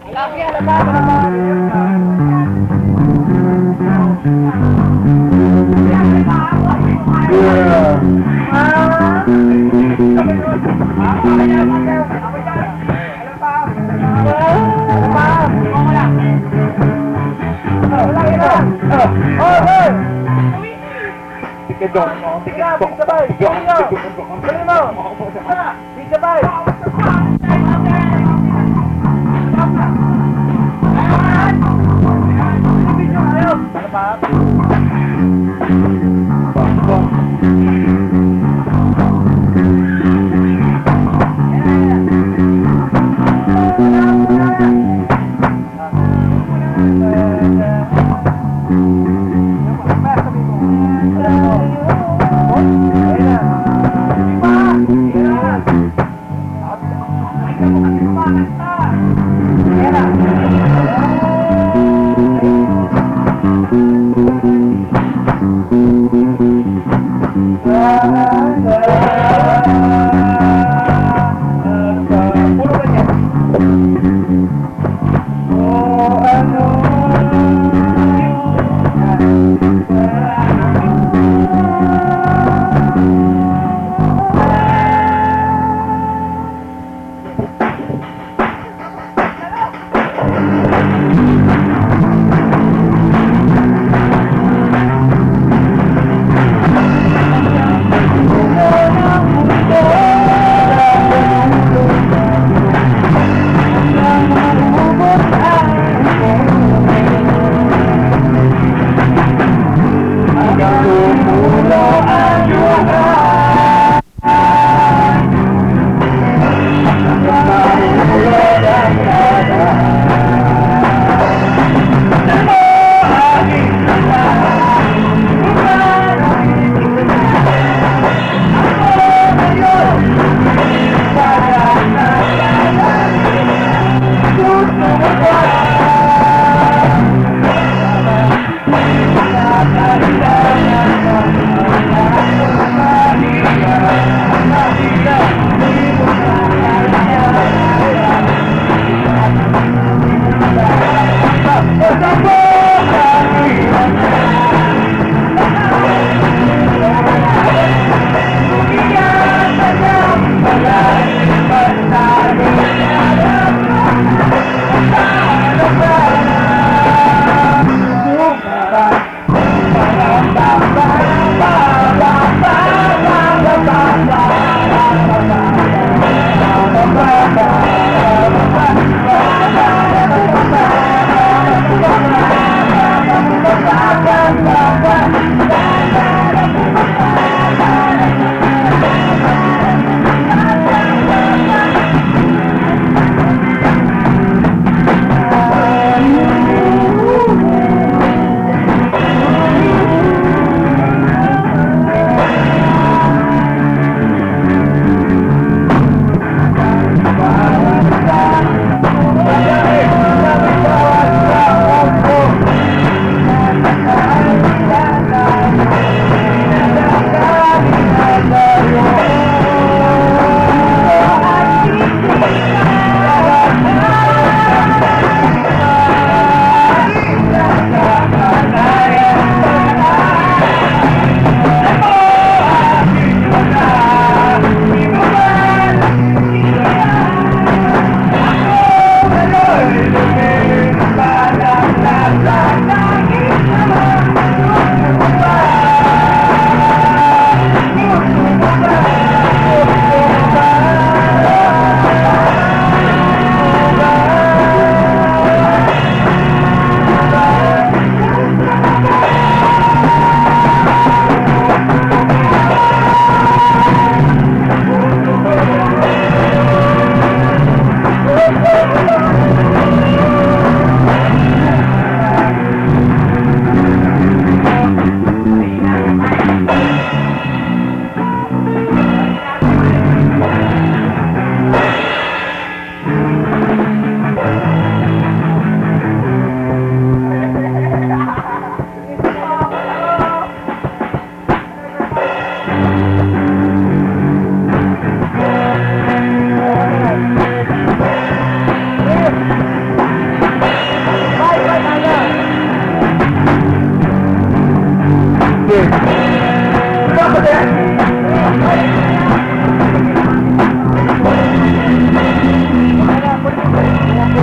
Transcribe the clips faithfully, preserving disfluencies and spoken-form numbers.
Thank you.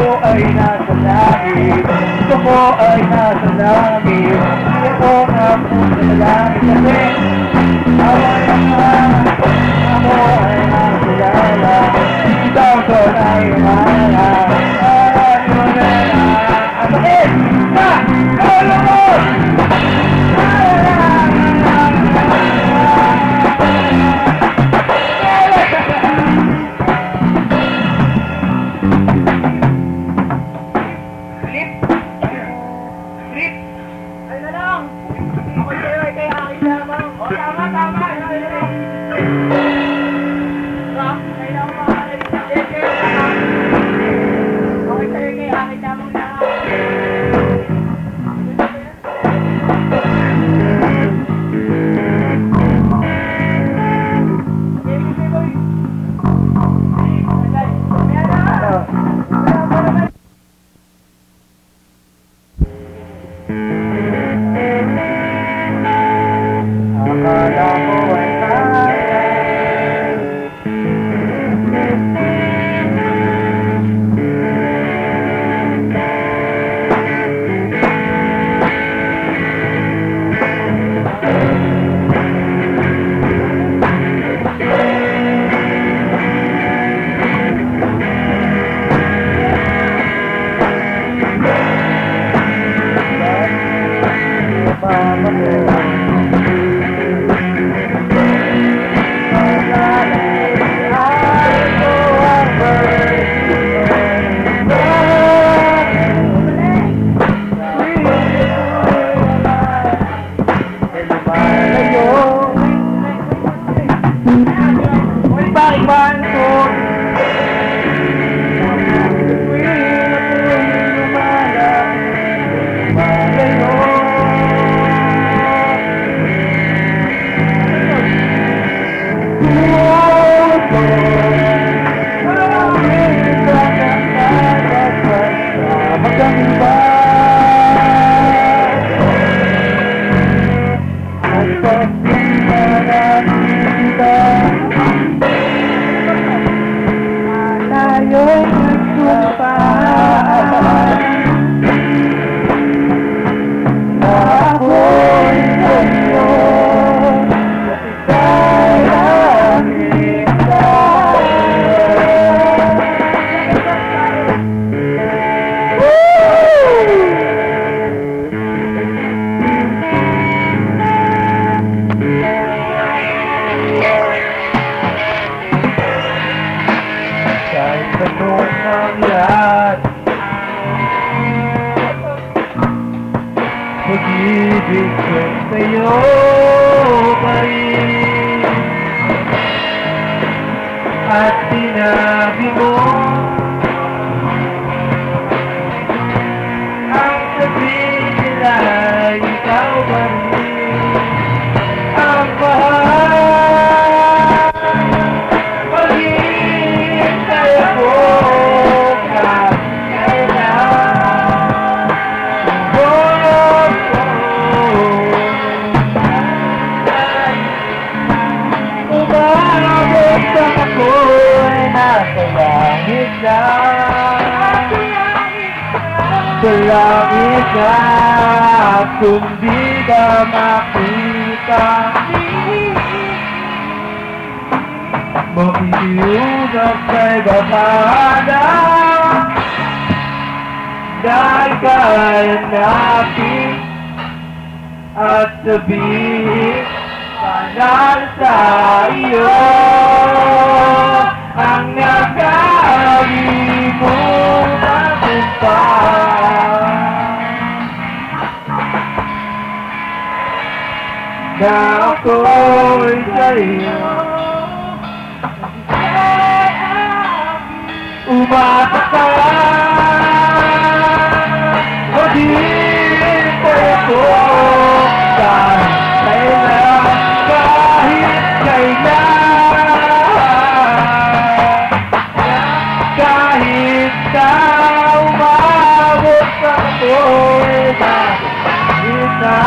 ay nasa langit, gusto ko ay nasa langit. Hindi ako nga po sa langit kasi awa naman ako ay nasa langit. Ikaw ko na yung malang ay magana. Ang bakit? Na! Kala mo! Pag-ibig ko sa'yo pa rin at sinabi mo ang sabihin nila ikaw pa rin ang mahal. Maghihintay ako kahit kailan. Sa langit na kung di ka makita, makikiyugap kay babada dahil kay natin at sabihin panal sa iyo ang nagkari mo nagumpay. Na ako'y sa'yo umasa ka, maghihintay ako kahit kailan, kahit kailan, kahit na umabot ako'y nakita.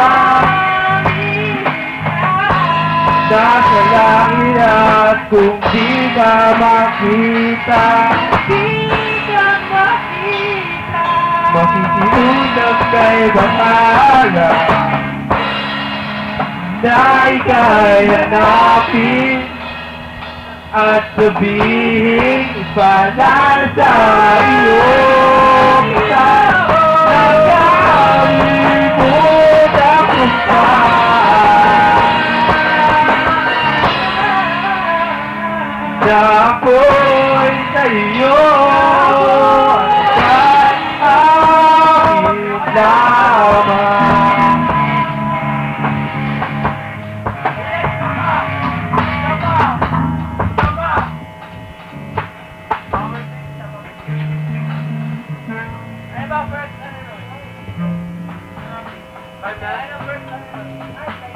Nasa langit at kung di ka makita, di ka makita. Makikiunang kay Bakala na ika'y hanapin at sabihin para sa iyong isa nagkalimutan ako pa. Na ako'y sa iyo at aking lamang. Ano ba first ano? Ano ba first ano?